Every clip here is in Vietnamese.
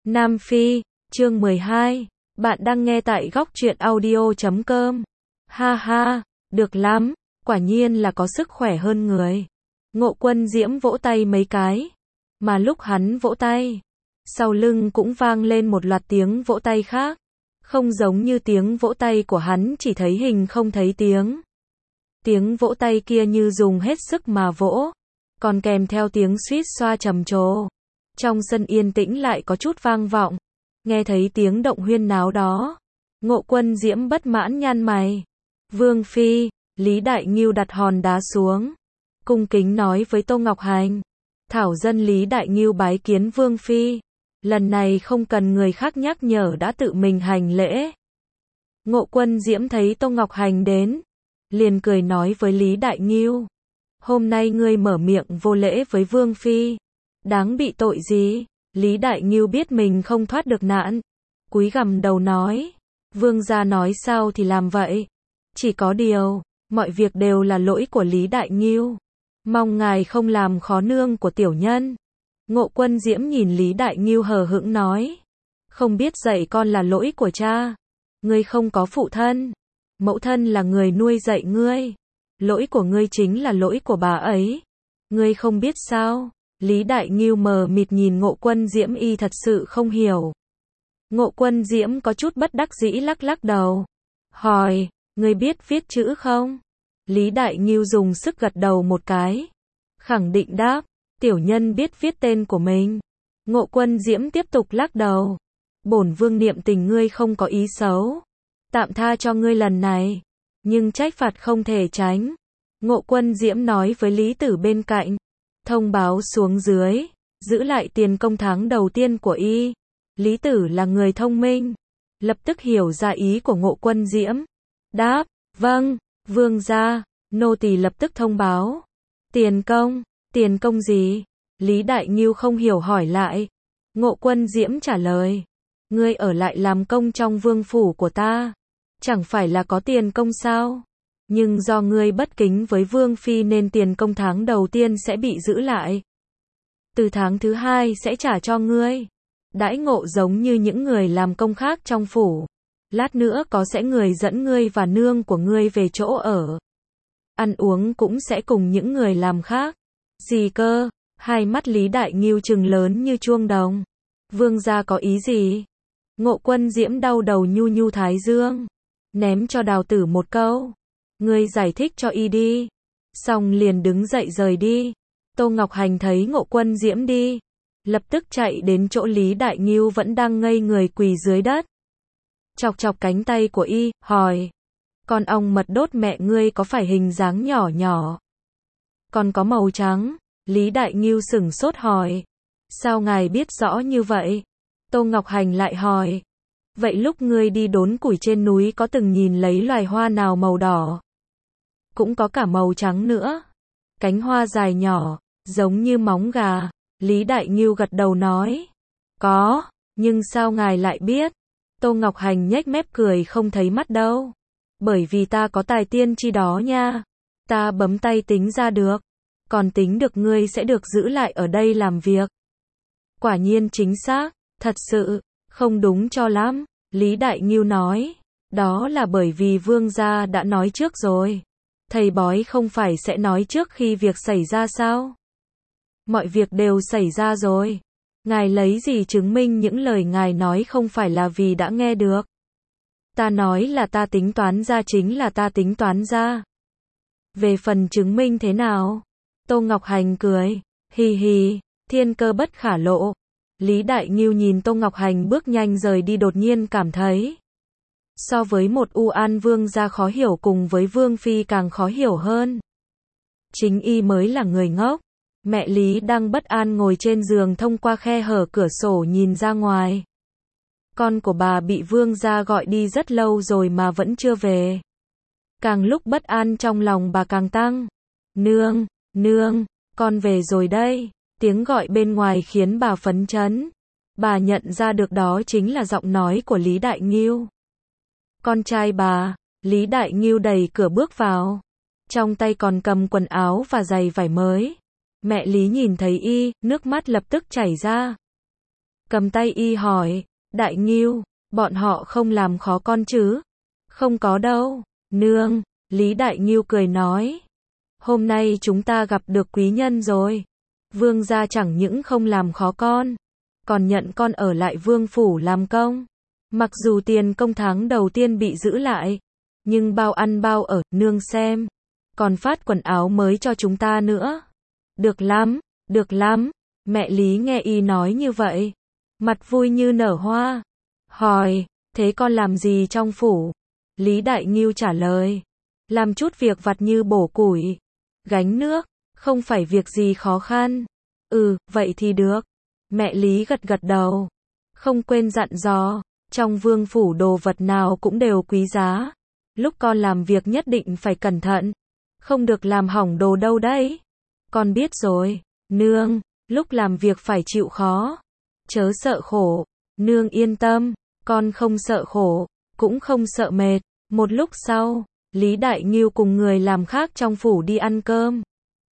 Nam Phi, chương 12. Bạn đang nghe tại góc truyện audio.com. Ha ha, được lắm, quả nhiên là có sức khỏe hơn người. Ngộ Quân Diễm vỗ tay mấy cái. Mà lúc hắn vỗ tay, sau lưng cũng vang lên một loạt tiếng vỗ tay khác. Không giống như tiếng vỗ tay của hắn chỉ thấy hình không thấy tiếng. Tiếng vỗ tay kia như dùng hết sức mà vỗ, còn kèm theo tiếng suýt xoa trầm trồ. Trong sân yên tĩnh lại có chút vang vọng. Nghe thấy tiếng động huyên náo đó, Ngộ Quân Diễm bất mãn nhăn mày. Vương Phi, Lý Đại Ngưu đặt hòn đá xuống, cung kính nói với Tô Ngọc Hành. Thảo dân Lý Đại Ngưu bái kiến Vương Phi. Lần này không cần người khác nhắc nhở đã tự mình hành lễ. Ngộ Quân Diễm thấy Tô Ngọc Hành đến, liền cười nói với Lý Đại Ngưu. Hôm nay ngươi mở miệng vô lễ với Vương Phi, đáng bị tội gì? Lý Đại Ngưu biết mình không thoát được nạn, cúi gằm đầu nói. Vương gia nói sao thì làm vậy. Chỉ có điều, mọi việc đều là lỗi của Lý Đại Ngưu. Mong ngài không làm khó nương của tiểu nhân. Ngộ Quân Diễm nhìn Lý Đại Ngưu hờ hững nói. Không biết dạy con là lỗi của cha. Ngươi không có phụ thân. Mẫu thân là người nuôi dạy ngươi. Lỗi của ngươi chính là lỗi của bà ấy. Ngươi không biết sao? Lý Đại Ngưu mờ mịt nhìn Ngộ Quân Diễm, y thật sự không hiểu. Ngộ Quân Diễm có chút bất đắc dĩ lắc lắc đầu. Hỏi, ngươi biết viết chữ không? Lý Đại Ngưu dùng sức gật đầu một cái. Khẳng định đáp, tiểu nhân biết viết tên của mình. Ngộ Quân Diễm tiếp tục lắc đầu. Bổn vương niệm tình ngươi không có ý xấu, tạm tha cho ngươi lần này, nhưng trách phạt không thể tránh. Ngộ Quân Diễm nói với Lý Tử bên cạnh. Thông báo xuống dưới, giữ lại tiền công tháng đầu tiên của y. Lý Tử là người thông minh, lập tức hiểu ra ý của Ngộ Quân Diễm. Đáp, vâng, vương gia. Nô tỳ lập tức thông báo. Tiền công gì? Lý Đại Ngưu không hiểu hỏi lại. Ngộ Quân Diễm trả lời. Ngươi ở lại làm công trong vương phủ của ta, chẳng phải là có tiền công sao? Nhưng do ngươi bất kính với Vương Phi nên tiền công tháng đầu tiên sẽ bị giữ lại. Từ tháng thứ hai sẽ trả cho ngươi. Đãi ngộ giống như những người làm công khác trong phủ. Lát nữa sẽ người dẫn ngươi và nương của ngươi về chỗ ở. Ăn uống cũng sẽ cùng những người làm khác. Gì cơ? Hai mắt Lý Đại Ngưu trừng lớn như chuông đồng. Vương gia có ý gì? Ngộ Quân Diễm đau đầu nhu nhu thái dương, ném cho Đào Tử một câu. Ngươi giải thích cho y đi. Xong liền đứng dậy rời đi. Tô Ngọc Hành thấy Ngộ Quân Diễm đi, lập tức chạy đến chỗ Lý Đại Ngưu vẫn đang ngây người quỳ dưới đất. Chọc chọc cánh tay của y, hỏi. Con ong mật đốt mẹ ngươi có phải hình dáng nhỏ nhỏ, còn có màu trắng? Lý Đại Ngưu sửng sốt hỏi. Sao ngài biết rõ như vậy? Tô Ngọc Hành lại hỏi. Vậy lúc ngươi đi đốn củi trên núi có từng nhìn lấy loài hoa nào màu đỏ, cũng có cả màu trắng nữa? Cánh hoa dài nhỏ, giống như móng gà. Lý Đại Ngưu gật đầu nói. Có, nhưng sao ngài lại biết? Tô Ngọc Hành nhếch mép cười không thấy mắt đâu. Bởi vì ta có tài tiên tri đó nha. Ta bấm tay tính ra được. Còn tính được ngươi sẽ được giữ lại ở đây làm việc. Quả nhiên chính xác, thật sự, không đúng cho lắm. Lý Đại Ngưu nói. Đó là bởi vì vương gia đã nói trước rồi. Thầy bói không phải sẽ nói trước khi việc xảy ra sao? Mọi việc đều xảy ra rồi. Ngài lấy gì chứng minh những lời ngài nói không phải là vì đã nghe được? Ta nói là ta tính toán ra chính là ta tính toán ra. Về phần chứng minh thế nào? Tô Ngọc Hành cười. Hì hì, thiên cơ bất khả lộ. Lý Đại Ngưu nhìn Tô Ngọc Hành bước nhanh rời đi đột nhiên cảm thấy. So với một U An vương gia khó hiểu cùng với Vương Phi càng khó hiểu hơn. Chính y mới là người ngốc. Mẹ Lý đang bất an ngồi trên giường thông qua khe hở cửa sổ nhìn ra ngoài. Con của bà bị vương gia gọi đi rất lâu rồi mà vẫn chưa về. Càng lúc bất an trong lòng bà càng tăng. Nương, con về rồi đây. Tiếng gọi bên ngoài khiến bà phấn chấn. Bà nhận ra được đó chính là giọng nói của Lý Đại Ngưu. Con trai bà. Lý Đại Ngưu đẩy cửa bước vào. Trong tay còn cầm quần áo và giày vải mới. Mẹ Lý nhìn thấy y, nước mắt lập tức chảy ra. cầm tay y hỏi, Đại Ngưu, bọn họ không làm khó con chứ? Không có đâu, nương, Lý Đại Ngưu cười nói. Hôm nay chúng ta gặp được quý nhân rồi. Vương gia chẳng những không làm khó con, còn nhận con ở lại vương phủ làm công. Mặc dù tiền công tháng đầu tiên bị giữ lại, nhưng bao ăn bao ở, nương xem. Còn phát quần áo mới cho chúng ta nữa. Được lắm, được lắm. Mẹ Lý nghe y nói như vậy, mặt vui như nở hoa. Hỏi, thế con làm gì trong phủ? Lý Đại Ngưu trả lời, làm chút việc vặt như bổ củi, gánh nước, không phải việc gì khó khăn. Vậy thì được. Mẹ Lý gật gật đầu, không quên dặn dò, trong vương phủ đồ vật nào cũng đều quý giá. Lúc con làm việc nhất định phải cẩn thận, không được làm hỏng đồ đâu đấy. Con biết rồi, nương, lúc làm việc phải chịu khó, chớ sợ khổ. Nương yên tâm, con không sợ khổ, cũng không sợ mệt. Một lúc sau, Lý Đại Ngưu cùng người làm khác trong phủ đi ăn cơm.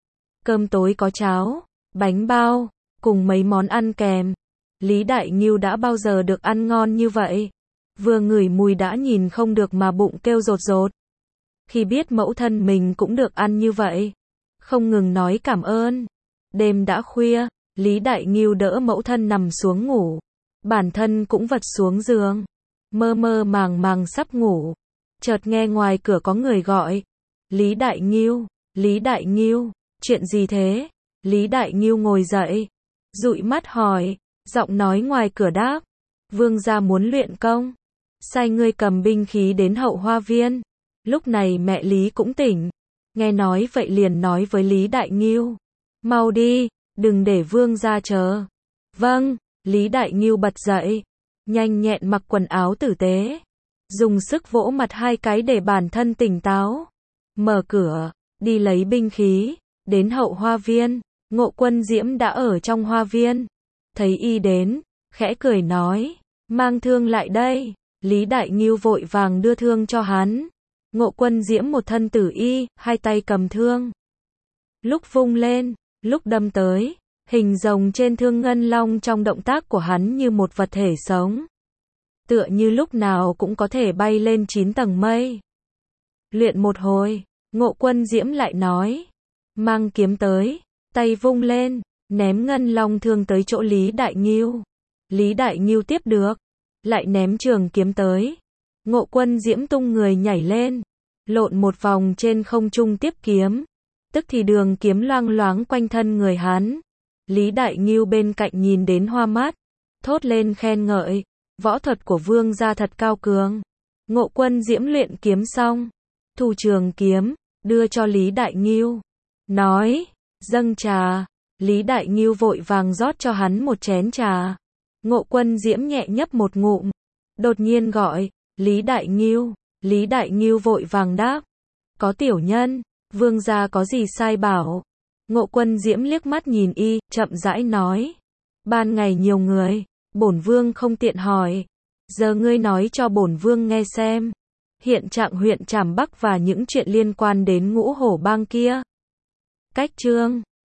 Cơm tối có cháo, bánh bao, cùng mấy món ăn kèm. Lý Đại Ngưu đã bao giờ được ăn ngon như vậy. Vừa ngửi mùi đã nhìn không được mà bụng kêu rột rột. Khi biết mẫu thân mình cũng được ăn như vậy, không ngừng nói cảm ơn. Đêm đã khuya, Lý Đại Ngưu đỡ mẫu thân nằm xuống ngủ. Bản thân cũng vật xuống giường, mơ mơ màng màng sắp ngủ. Chợt nghe ngoài cửa có người gọi. Lý Đại Ngưu, Lý Đại Ngưu, chuyện gì thế? Lý Đại Ngưu ngồi dậy, dụi mắt hỏi, giọng nói ngoài cửa đáp. Vương gia muốn luyện công, sai ngươi cầm binh khí đến hậu hoa viên. Lúc này mẹ Lý cũng tỉnh, nghe nói vậy liền nói với Lý Đại Ngưu. Mau đi, đừng để vương gia chờ. Vâng, Lý Đại Ngưu bật dậy, nhanh nhẹn mặc quần áo tử tế, dùng sức vỗ mặt 2 cái để bản thân tỉnh táo. Mở cửa, đi lấy binh khí, đến hậu hoa viên. Ngộ Quân Diễm đã ở trong hoa viên, thấy y đến, khẽ cười nói, mang thương lại đây. Lý Đại Ngưu vội vàng đưa thương cho hắn. Ngộ Quân Diễm một thân tử y, 2 tay cầm thương. Lúc vung lên, lúc đâm tới, hình rồng trên thương ngân long trong động tác của hắn như một vật thể sống. Tựa như lúc nào cũng có thể bay lên 9 tầng mây. Luyện một hồi, Ngộ Quân Diễm lại nói, mang kiếm tới, tay vung lên, ném ngân long thương tới chỗ Lý Đại Ngưu. Lý Đại Ngưu tiếp được, lại ném trường kiếm tới. Ngộ Quân Diễm tung người nhảy lên, lộn một vòng trên không trung tiếp kiếm. Tức thì đường kiếm loang loáng quanh thân người hắn. Lý Đại Ngưu bên cạnh nhìn đến hoa mắt, thốt lên khen ngợi, võ thuật của vương gia thật cao cường. Ngộ Quân Diễm luyện kiếm xong, thu trường kiếm, đưa cho Lý Đại Ngưu, nói, dâng trà. Lý Đại Ngưu vội vàng rót cho hắn một chén trà. Ngộ Quân Diễm nhẹ nhấp một ngụm, đột nhiên gọi, Lý Đại Ngưu. Lý Đại Ngưu vội vàng đáp, có tiểu nhân, vương gia có gì sai bảo. Ngộ Quân Diễm liếc mắt nhìn y, chậm rãi nói, ban ngày nhiều người, bổn vương không tiện hỏi, giờ ngươi nói cho bổn vương nghe xem, hiện trạng huyện Trảm Bắc và những chuyện liên quan đến Ngũ Hổ Bang kia. Cách chương